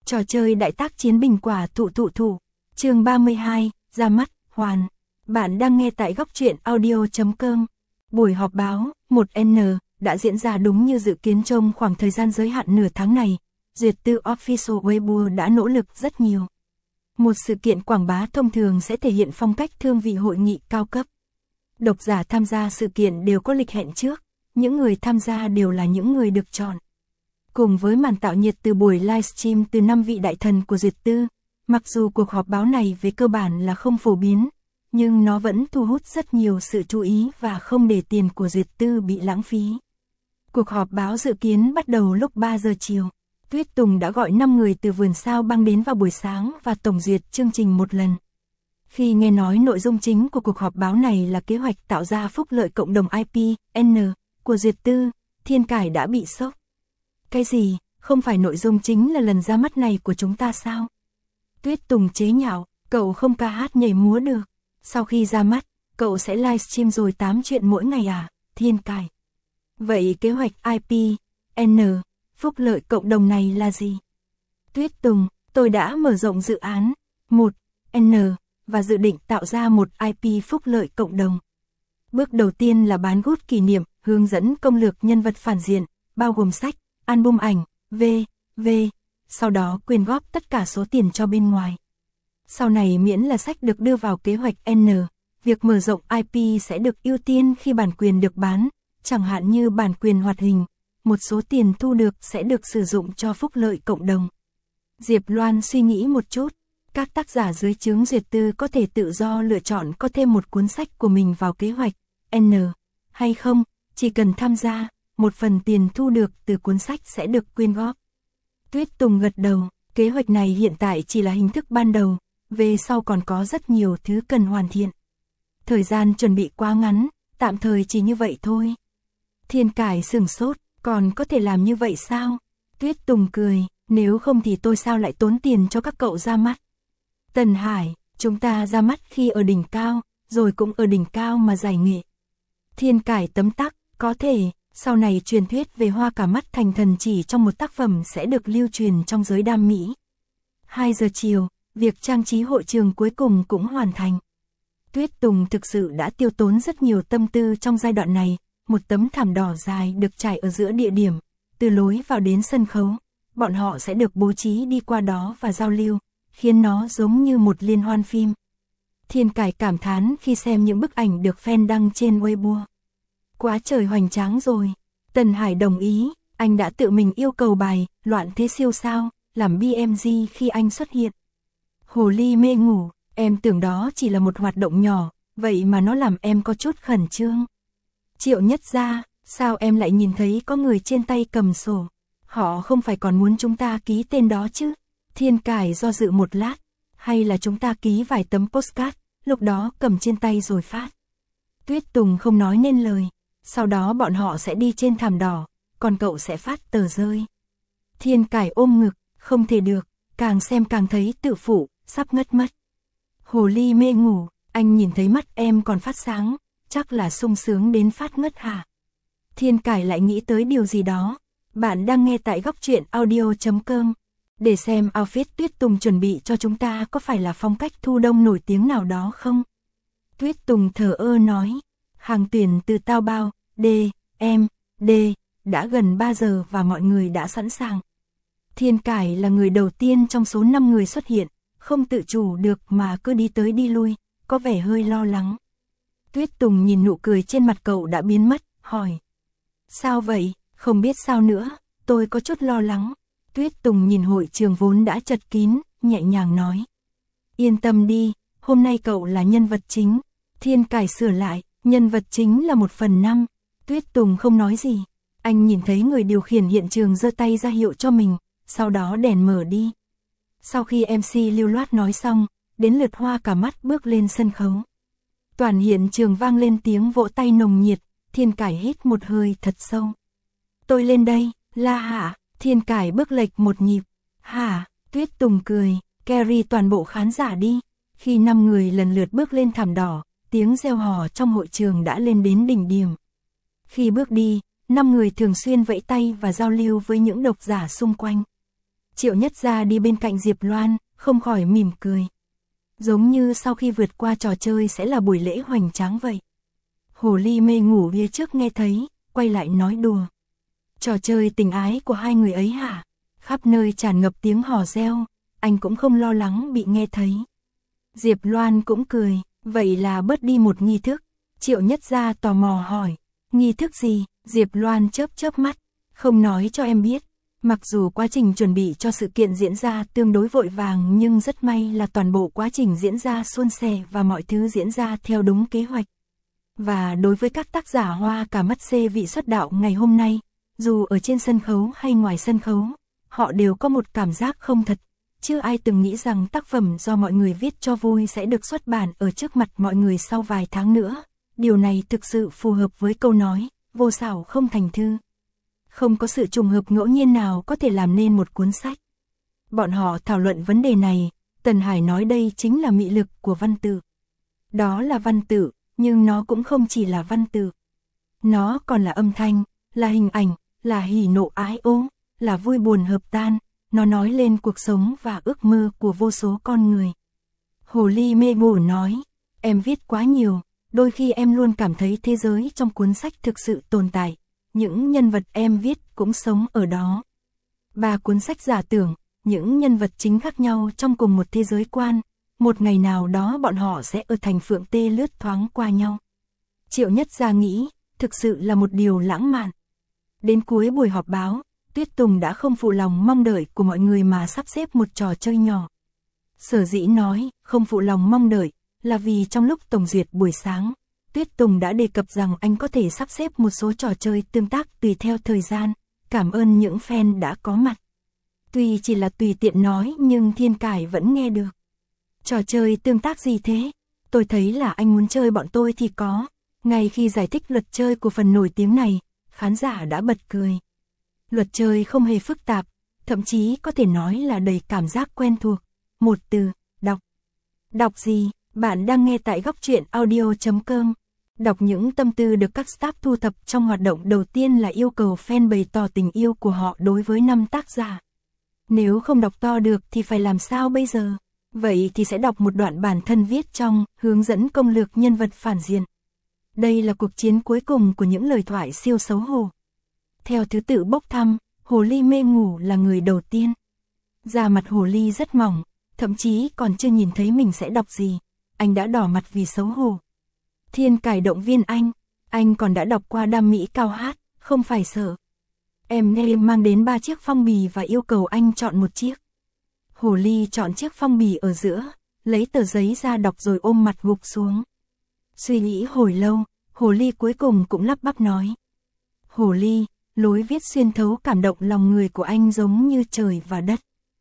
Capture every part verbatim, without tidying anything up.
Trò chơi đại tác chiến bình quả thụ thụ thụ. Chương ba mươi hai, ra mắt, hoàn. Bạn đang nghe tại góc truyện audio chấm com. Buổi họp báo, một N, đã diễn ra đúng như dự kiến trong khoảng thời gian giới hạn nửa tháng này. Duyệt tư Official Weibo đã nỗ lực rất nhiều. Một sự kiện quảng bá thông thường sẽ thể hiện phong cách thương vị hội nghị cao cấp. Độc giả tham gia sự kiện đều có lịch hẹn trước, những người tham gia đều là những người được chọn. Cùng với màn tạo nhiệt từ buổi livestream từ năm vị đại thần của Duyệt tư, mặc dù cuộc họp báo này về cơ bản là không phổ biến, nhưng nó vẫn thu hút rất nhiều sự chú ý và không để tiền của Duyệt tư bị lãng phí. Cuộc họp báo dự kiến bắt đầu lúc ba giờ chiều. Tuyết Tùng đã gọi năm người từ vườn sao băng đến vào buổi sáng và tổng duyệt chương trình một lần. Khi nghe nói nội dung chính của cuộc họp báo này là kế hoạch tạo ra phúc lợi cộng đồng i pê, N, của Duyệt tư, Thiên Cải đã bị sốc. Cái gì, không phải nội dung chính là lần ra mắt này của chúng ta sao? Tuyết Tùng chế nhạo, cậu không ca hát nhảy múa được. Sau khi ra mắt, cậu sẽ livestream rồi tám chuyện mỗi ngày à, Thiên Cải. Vậy kế hoạch i pê, N, phúc lợi cộng đồng này là gì? Tuyết Tùng, tôi đã mở rộng dự án một N và dự định tạo ra một i pê phúc lợi cộng đồng. Bước đầu tiên là bán gút kỷ niệm, hướng dẫn công lược nhân vật phản diện, bao gồm sách, album ảnh, vân vân. Sau đó quyên góp tất cả số tiền cho bên ngoài. Sau này miễn là sách được đưa vào kế hoạch N, việc mở rộng i pê sẽ được ưu tiên khi bản quyền được bán, chẳng hạn như bản quyền hoạt hình. Một số tiền thu được sẽ được sử dụng cho phúc lợi cộng đồng. Diệp Loan suy nghĩ một chút, các tác giả dưới trướng Duyệt tư có thể tự do lựa chọn có thêm một cuốn sách của mình vào kế hoạch N hay không, chỉ cần tham gia, một phần tiền thu được từ cuốn sách sẽ được quyên góp. Tuyết Tùng gật đầu, kế hoạch này hiện tại chỉ là hình thức ban đầu, về sau còn có rất nhiều thứ cần hoàn thiện. Thời gian chuẩn bị quá ngắn, tạm thời chỉ như vậy thôi. Thiên Cải sửng sốt. Còn có thể làm như vậy sao? Tuyết Tùng cười, nếu không thì tôi sao lại tốn tiền cho các cậu ra mắt? Tần Hải, chúng ta ra mắt khi ở đỉnh cao, rồi cũng ở đỉnh cao mà giải nghệ. Thiên Cải tấm tắc, có thể, sau này truyền thuyết về hoa cả mắt thành thần chỉ trong một tác phẩm sẽ được lưu truyền trong giới đam mỹ. hai giờ chiều, việc trang trí hội trường cuối cùng cũng hoàn thành. Tuyết Tùng thực sự đã tiêu tốn rất nhiều tâm tư trong giai đoạn này. Một tấm thảm đỏ dài được trải ở giữa địa điểm, từ lối vào đến sân khấu, bọn họ sẽ được bố trí đi qua đó và giao lưu, khiến nó giống như một liên hoan phim. Thiên Cải cảm thán khi xem những bức ảnh được fan đăng trên Weibo. Quá trời hoành tráng rồi. Tần Hải đồng ý, anh đã tự mình yêu cầu bài Loạn Thế Siêu Sao, làm bê em giê khi anh xuất hiện. Hồ ly mê ngủ, em tưởng đó chỉ là một hoạt động nhỏ, vậy mà nó làm em có chút khẩn trương. Triệu Nhất Gia, sao em lại nhìn thấy có người trên tay cầm sổ? Họ không phải còn muốn chúng ta ký tên đó chứ? Thiên Cải do dự một lát, hay là chúng ta ký vài tấm postcard, lúc đó cầm trên tay rồi phát. Tuyết Tùng không nói nên lời, sau đó bọn họ sẽ đi trên thảm đỏ, còn cậu sẽ phát tờ rơi. Thiên Cải ôm ngực, không thể được, càng xem càng thấy tự phụ, sắp ngất mất. Hồ ly mê ngủ, anh nhìn thấy mắt em còn phát sáng. Chắc là sung sướng đến phát ngất hả? Thiên Cải lại nghĩ tới điều gì đó. Bạn đang nghe tại góc truyện audio chấm com. Để xem outfit Tuyết Tùng chuẩn bị cho chúng ta có phải là phong cách thu đông nổi tiếng nào đó không? Tuyết Tùng thờ ơ nói. Hàng tuyển từ Tao Bao, D, M, D, đã gần ba giờ và mọi người đã sẵn sàng. Thiên Cải là người đầu tiên trong số năm người xuất hiện, không tự chủ được mà cứ đi tới đi lui, có vẻ hơi lo lắng. Tuyết Tùng nhìn nụ cười trên mặt cậu đã biến mất, hỏi. Sao vậy, không biết sao nữa, tôi có chút lo lắng. Tuyết Tùng nhìn hội trường vốn đã chật kín, nhẹ nhàng nói. Yên tâm đi, hôm nay cậu là nhân vật chính. Thiên Cải sửa lại, nhân vật chính là một phần năm. Tuyết Tùng không nói gì. Anh nhìn thấy người điều khiển hiện trường giơ tay ra hiệu cho mình, sau đó đèn mở đi. Sau khi em xê lưu loát nói xong, đến lượt hoa cả mắt bước lên sân khấu. Toàn hiện trường vang lên tiếng vỗ tay nồng nhiệt, Thiên Cải hít một hơi thật sâu. Tôi lên đây, la hả, Thiên Cải bước lệch một nhịp. Hả, Tuyết Tùng cười, carry toàn bộ khán giả đi. Khi năm người lần lượt bước lên thảm đỏ, tiếng reo hò trong hội trường đã lên đến đỉnh điểm. Khi bước đi, năm người thường xuyên vẫy tay và giao lưu với những độc giả xung quanh. Triệu Nhất Gia đi bên cạnh Diệp Loan, không khỏi mỉm cười. Giống như sau khi vượt qua trò chơi sẽ là buổi lễ hoành tráng vậy. Hồ ly mê ngủ phía trước nghe thấy, quay lại nói đùa. Trò chơi tình ái của hai người ấy hả? Khắp nơi tràn ngập tiếng hò reo, anh cũng không lo lắng bị nghe thấy. Diệp Loan cũng cười, vậy là bớt đi một nghi thức. Triệu Nhất Gia tò mò hỏi, nghi thức gì? Diệp Loan chớp chớp mắt, không nói cho em biết. Mặc dù quá trình chuẩn bị cho sự kiện diễn ra tương đối vội vàng nhưng rất may là toàn bộ quá trình diễn ra suôn sẻ và mọi thứ diễn ra theo đúng kế hoạch. Và đối với các tác giả Hoa Cả Mắt C vị xuất đạo ngày hôm nay, dù ở trên sân khấu hay ngoài sân khấu, họ đều có một cảm giác không thật. Chưa ai từng nghĩ rằng tác phẩm do mọi người viết cho vui sẽ được xuất bản ở trước mặt mọi người sau vài tháng nữa. Điều này thực sự phù hợp với câu nói, vô xảo không thành thư. Không có sự trùng hợp ngẫu nhiên nào có thể làm nên một cuốn sách. Bọn họ thảo luận vấn đề này, Tần Hải nói đây chính là mị lực của văn tự. Đó là văn tự, nhưng nó cũng không chỉ là văn tự. Nó còn là âm thanh, là hình ảnh, là hỉ nộ ái ố, là vui buồn hợp tan. Nó nói lên cuộc sống và ước mơ của vô số con người. Hồ ly mê ngủ nói, em viết quá nhiều, đôi khi em luôn cảm thấy thế giới trong cuốn sách thực sự tồn tại. Những nhân vật em viết cũng sống ở đó. Ba cuốn sách giả tưởng, những nhân vật chính khác nhau trong cùng một thế giới quan. Một ngày nào đó bọn họ sẽ ở thành Phượng Tê lướt thoáng qua nhau. Triệu Nhất Gia nghĩ, thực sự là một điều lãng mạn. Đến cuối buổi họp báo, Tuyết Tùng đã không phụ lòng mong đợi của mọi người mà sắp xếp một trò chơi nhỏ. Sở dĩ nói, không phụ lòng mong đợi, là vì trong lúc tổng duyệt buổi sáng, Tuyết Tùng đã đề cập rằng anh có thể sắp xếp một số trò chơi tương tác tùy theo thời gian, cảm ơn những fan đã có mặt. Tuy chỉ là tùy tiện nói nhưng Thiên Cải vẫn nghe được. Trò chơi tương tác gì thế? Tôi thấy là anh muốn chơi bọn tôi thì có. Ngay khi giải thích luật chơi của phần nổi tiếng này, khán giả đã bật cười. Luật chơi không hề phức tạp, thậm chí có thể nói là đầy cảm giác quen thuộc. Một từ, đọc. Đọc gì? Bạn đang nghe tại góc truyện audio chấm com. Đọc những tâm tư được các staff thu thập trong hoạt động đầu tiên là yêu cầu fan bày tỏ tình yêu của họ đối với năm tác giả. Nếu không đọc to được thì phải làm sao bây giờ? Vậy thì sẽ đọc một đoạn bản thân viết trong hướng dẫn công lược nhân vật phản diện. Đây là cuộc chiến cuối cùng của những lời thoại siêu xấu hổ. Theo thứ tự bốc thăm, Hồ ly mê ngủ là người đầu tiên. Da mặt Hồ ly rất mỏng, thậm chí còn chưa nhìn thấy mình sẽ đọc gì. Anh đã đỏ mặt vì xấu hổ. Thiên Cải động viên anh, anh còn đã đọc qua Đam Mỹ Cao Hát, không phải sợ. Em nghe mang đến ba chiếc phong bì và yêu cầu anh chọn một chiếc. Hồ ly chọn chiếc phong bì ở giữa, lấy tờ giấy ra đọc rồi ôm mặt gục xuống. Suy nghĩ hồi lâu, Hồ ly cuối cùng cũng lắp bắp nói. Hồ ly, lối viết xuyên thấu cảm động lòng người của anh giống như trời và đất.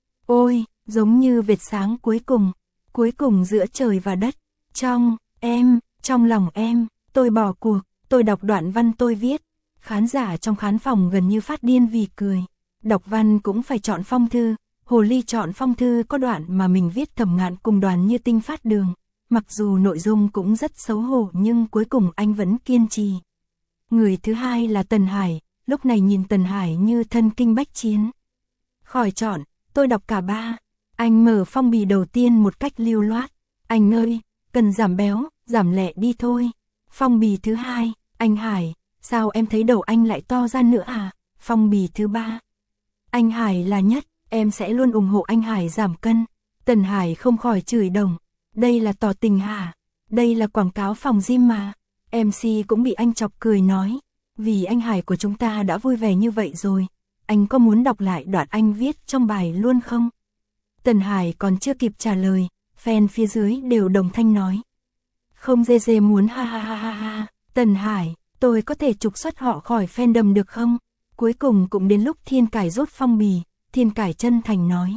Ôi, giống như vệt sáng cuối cùng, cuối cùng giữa trời và đất. Trong, em, trong lòng em, tôi bỏ cuộc, tôi đọc đoạn văn tôi viết. Khán giả trong khán phòng gần như phát điên vì cười. Đọc văn cũng phải chọn phong thư. Hồ ly chọn phong thư có đoạn mà mình viết thầm ngạn cùng Đoàn Như Tinh phát đường. Mặc dù nội dung cũng rất xấu hổ nhưng cuối cùng anh vẫn kiên trì. Người thứ hai là Tần Hải, lúc này nhìn Tần Hải như thân kinh bách chiến. Khỏi chọn, tôi đọc cả ba. Anh mở phong bì đầu tiên một cách lưu loát. Anh ơi, cần giảm béo, giảm lẹ đi thôi. Phong bì thứ hai, anh Hải, sao em thấy đầu anh lại to ra nữa à? Phong bì thứ ba, anh Hải là nhất, em sẽ luôn ủng hộ anh Hải giảm cân. Tần Hải không khỏi chửi đồng. Đây là tỏ tình hả? Đây là quảng cáo phòng gym mà. em xê cũng bị anh chọc cười nói. Vì anh Hải của chúng ta đã vui vẻ như vậy rồi. Anh có muốn đọc lại đoạn anh viết trong bài luôn không? Tần Hải còn chưa kịp trả lời. Fan phía dưới đều đồng thanh nói. Không dê dê muốn ha ha ha ha ha. Tần Hải, tôi có thể trục xuất họ khỏi fandom được không? Cuối cùng cũng đến lúc Thiên Cải rút phong bì. Thiên Cải chân thành nói.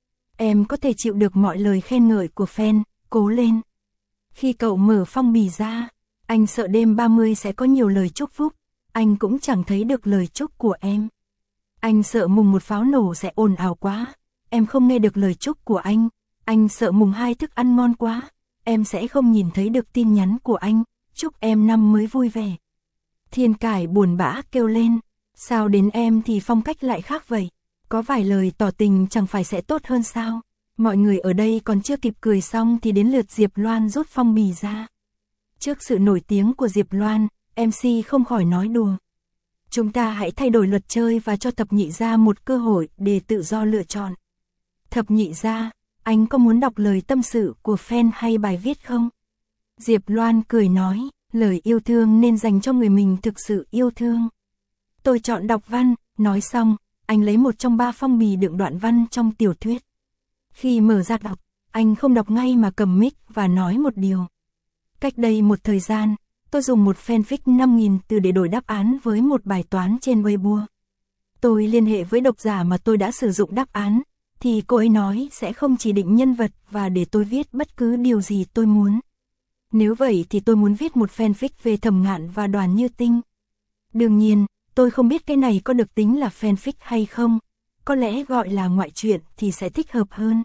Em có thể chịu được mọi lời khen ngợi của fan, cố lên. Khi cậu mở phong bì ra, anh sợ đêm ba mươi sẽ có nhiều lời chúc phúc, anh cũng chẳng thấy được lời chúc của em. Anh sợ mùng một pháo nổ sẽ ồn ào quá, em không nghe được lời chúc của anh. Anh sợ mùng hai thức ăn ngon quá, em sẽ không nhìn thấy được tin nhắn của anh, chúc em năm mới vui vẻ. Thiên Cải buồn bã kêu lên, sao đến em thì phong cách lại khác vậy? Có vài lời tỏ tình chẳng phải sẽ tốt hơn sao? Mọi người ở đây còn chưa kịp cười xong thì đến lượt Diệp Loan rút phong bì ra. Trước sự nổi tiếng của Diệp Loan, em xê không khỏi nói đùa. Chúng ta hãy thay đổi luật chơi và cho thập nhị gia một cơ hội để tự do lựa chọn. Thập nhị gia, anh có muốn đọc lời tâm sự của fan hay bài viết không? Diệp Loan cười nói, lời yêu thương nên dành cho người mình thực sự yêu thương. Tôi chọn đọc văn, nói xong, anh lấy một trong ba phong bì đựng đoạn văn trong tiểu thuyết. Khi mở ra đọc, anh không đọc ngay mà cầm mic và nói một điều. Cách đây một thời gian, tôi dùng một fanfic năm nghìn từ để đổi đáp án với một bài toán trên Weibo. Tôi liên hệ với độc giả mà tôi đã sử dụng đáp án, thì cô ấy nói sẽ không chỉ định nhân vật và để tôi viết bất cứ điều gì tôi muốn. Nếu vậy thì tôi muốn viết một fanfic về Thẩm Ngạn và Đoàn Như Tinh. Đương nhiên, tôi không biết cái này có được tính là fanfic hay không, có lẽ gọi là ngoại truyện thì sẽ thích hợp hơn.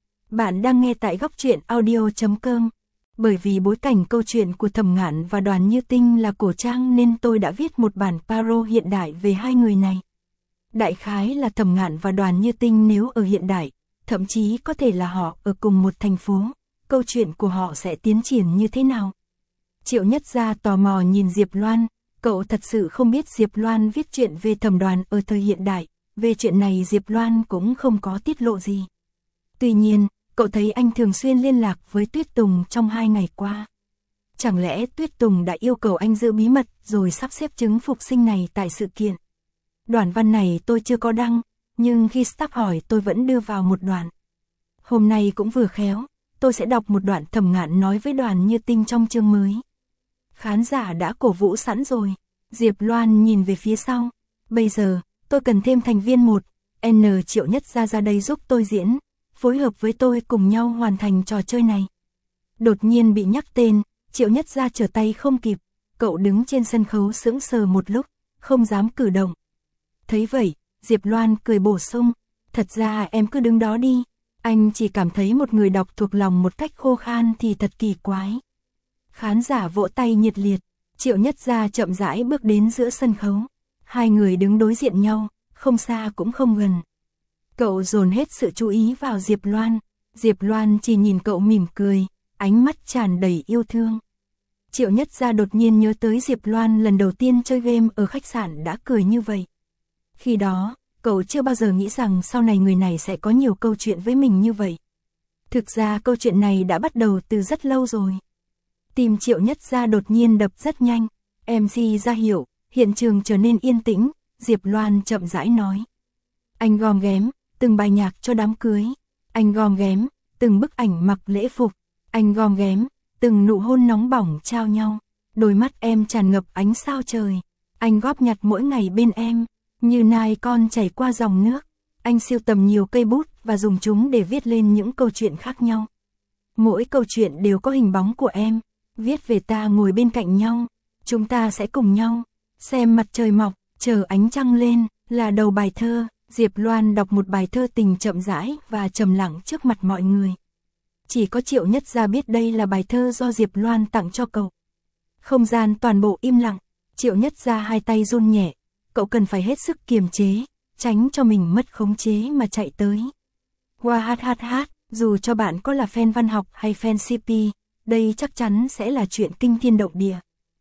Bạn đang nghe tại góc truyện audio chấm com. Bởi vì bối cảnh câu chuyện của Thẩm Ngạn và Đoàn Như Tinh là cổ trang nên tôi đã viết một bản paro hiện đại về hai người này. Đại khái là Thẩm Ngạn và Đoàn Như Tinh nếu ở hiện đại, thậm chí có thể là họ ở cùng một thành phố, câu chuyện của họ sẽ tiến triển như thế nào? Triệu Nhất Gia tò mò nhìn Diệp Loan, cậu thật sự không biết Diệp Loan viết chuyện về Thẩm Đoàn ở thời hiện đại, về chuyện này Diệp Loan cũng không có tiết lộ gì. Tuy nhiên, cậu thấy anh thường xuyên liên lạc với Tuyết Tùng trong hai ngày qua. Chẳng lẽ Tuyết Tùng đã yêu cầu anh giữ bí mật rồi sắp xếp chứng phục sinh này tại sự kiện? Đoạn văn này tôi chưa có đăng, nhưng khi staff hỏi tôi vẫn đưa vào một đoạn. Hôm nay cũng vừa khéo, tôi sẽ đọc một đoạn Thẩm Ngạn nói với Đoàn Như Tinh trong chương mới. Khán giả đã cổ vũ sẵn rồi. Diệp Loan nhìn về phía sau. Bây giờ, tôi cần thêm thành viên một, N Triệu Nhất Gia ra đây giúp tôi diễn, phối hợp với tôi cùng nhau hoàn thành trò chơi này. Đột nhiên bị nhắc tên, Triệu Nhất Gia trở tay không kịp, cậu đứng trên sân khấu sững sờ một lúc, không dám cử động. Thấy vậy, Diệp Loan cười bổ sung, thật ra em cứ đứng đó đi, anh chỉ cảm thấy một người đọc thuộc lòng một cách khô khan thì thật kỳ quái. Khán giả vỗ tay nhiệt liệt, Triệu Nhất Gia chậm rãi bước đến giữa sân khấu. Hai người đứng đối diện nhau, không xa cũng không gần. Cậu dồn hết sự chú ý vào Diệp Loan, Diệp Loan chỉ nhìn cậu mỉm cười, ánh mắt tràn đầy yêu thương. Triệu Nhất Gia đột nhiên nhớ tới Diệp Loan lần đầu tiên chơi game ở khách sạn đã cười như vậy. Khi đó, cậu chưa bao giờ nghĩ rằng sau này người này sẽ có nhiều câu chuyện với mình như vậy. Thực ra câu chuyện này đã bắt đầu từ rất lâu rồi. Tim Triệu Nhất Gia đột nhiên đập rất nhanh, em xê ra hiệu, hiện trường trở nên yên tĩnh, Diệp Loan chậm rãi nói. Anh gom ghém, từng bài nhạc cho đám cưới, anh gom ghém, từng bức ảnh mặc lễ phục, anh gom ghém, từng nụ hôn nóng bỏng trao nhau, đôi mắt em tràn ngập ánh sao trời, anh góp nhặt mỗi ngày bên em, như nai con chảy qua dòng nước, anh sưu tầm nhiều cây bút và dùng chúng để viết lên những câu chuyện khác nhau. Mỗi câu chuyện đều có hình bóng của em, viết về ta ngồi bên cạnh nhau, chúng ta sẽ cùng nhau, xem mặt trời mọc, chờ ánh trăng lên, là đầu bài thơ. Diệp Loan đọc một bài thơ tình chậm rãi và trầm lặng trước mặt mọi người. Chỉ có Triệu Nhất Gia biết đây là bài thơ do Diệp Loan tặng cho cậu. Không gian toàn bộ im lặng, Triệu Nhất Gia hai tay run nhẹ, cậu cần phải hết sức kiềm chế, tránh cho mình mất khống chế mà chạy tới. Hoa hát hát hát, dù cho bạn có là fan văn học hay fan xê pê, đây chắc chắn sẽ là chuyện kinh thiên động địa.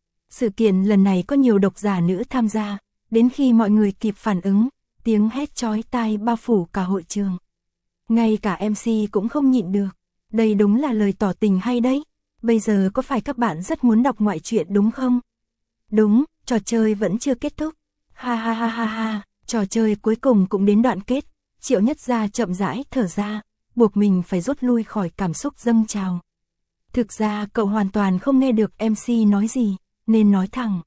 Sự kiện lần này có nhiều độc giả nữ tham gia, đến khi mọi người kịp phản ứng, tiếng hét chói tai bao phủ cả hội trường. Ngay cả em xê cũng không nhịn được. Đây đúng là lời tỏ tình hay đấy. Bây giờ có phải các bạn rất muốn đọc ngoại truyện đúng không? Đúng, trò chơi vẫn chưa kết thúc. Ha ha ha ha ha, trò chơi cuối cùng cũng đến đoạn kết. Triệu Nhất Gia chậm rãi thở ra, buộc mình phải rút lui khỏi cảm xúc dâng trào. Thực ra cậu hoàn toàn không nghe được em xê nói gì, nên nói thẳng.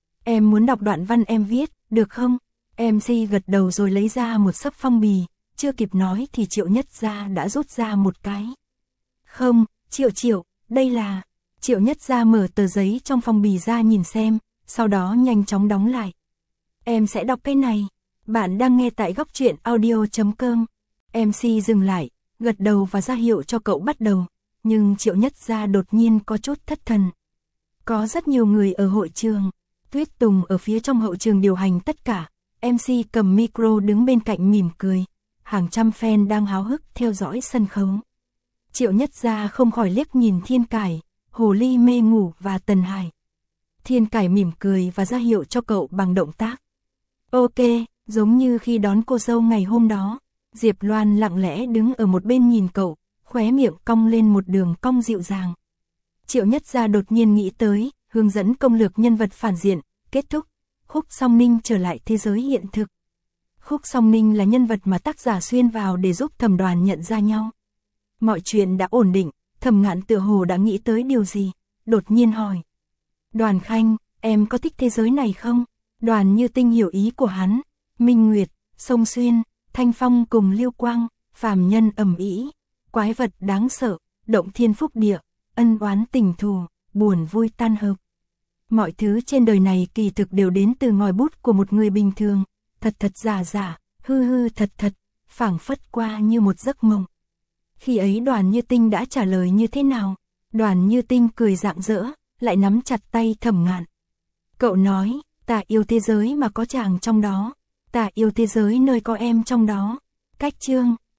Em muốn đọc đoạn văn em viết, được không? em xê gật đầu rồi lấy ra một xấp phong bì, chưa kịp nói thì Triệu Nhất Gia đã rút ra một cái. Không, Triệu Triệu, đây là... Triệu Nhất Gia mở tờ giấy trong phong bì ra nhìn xem, sau đó nhanh chóng đóng lại. Em sẽ đọc cái này. Bạn đang nghe tại góc truyện audio chấm com. em xê dừng lại, gật đầu và ra hiệu cho cậu bắt đầu, nhưng Triệu Nhất Gia đột nhiên có chút thất thần. Có rất nhiều người ở hội trường, Tuyết Tùng ở phía trong hậu trường điều hành tất cả, em xê cầm micro đứng bên cạnh mỉm cười, hàng trăm fan đang háo hức theo dõi sân khấu. Triệu Nhất Gia không khỏi liếc nhìn Thiên Cải, Hồ Ly Mê Ngủ và Tần Hải. Thiên Cải mỉm cười và ra hiệu cho cậu bằng động tác. Ok, giống như khi đón cô dâu ngày hôm đó, Diệp Loan lặng lẽ đứng ở một bên nhìn cậu, khóe miệng cong lên một đường cong dịu dàng. Triệu Nhất Gia đột nhiên nghĩ tới, hướng dẫn công lược nhân vật phản diện, kết thúc, Khúc Song Ninh trở lại thế giới hiện thực. Khúc Song Ninh là nhân vật mà tác giả xuyên vào để giúp Thẩm Đoàn nhận ra nhau. Mọi chuyện đã ổn định, Thẩm Ngạn tựa hồ đã nghĩ tới điều gì, đột nhiên hỏi. Đoàn Khanh, em có thích thế giới này không? Đoàn Như Tinh hiểu ý của hắn, Minh Nguyệt, Sông Xuyên, Thanh Phong cùng Liêu Quang, phàm nhân ầm ĩ, quái vật đáng sợ, động thiên phúc địa, ân oán tình thù, buồn vui tan hợp. Mọi thứ trên đời này kỳ thực đều đến từ ngòi bút của một người bình thường, thật thật giả giả, hư hư thật thật, phảng phất qua như một giấc mộng. Khi ấy Đoàn Như Tinh đã trả lời như thế nào? Đoàn Như Tinh cười rạng rỡ, lại nắm chặt tay Thẩm Ngạn. Cậu nói, ta yêu thế giới mà có chàng trong đó, ta yêu thế giới nơi có em trong đó. Cách chương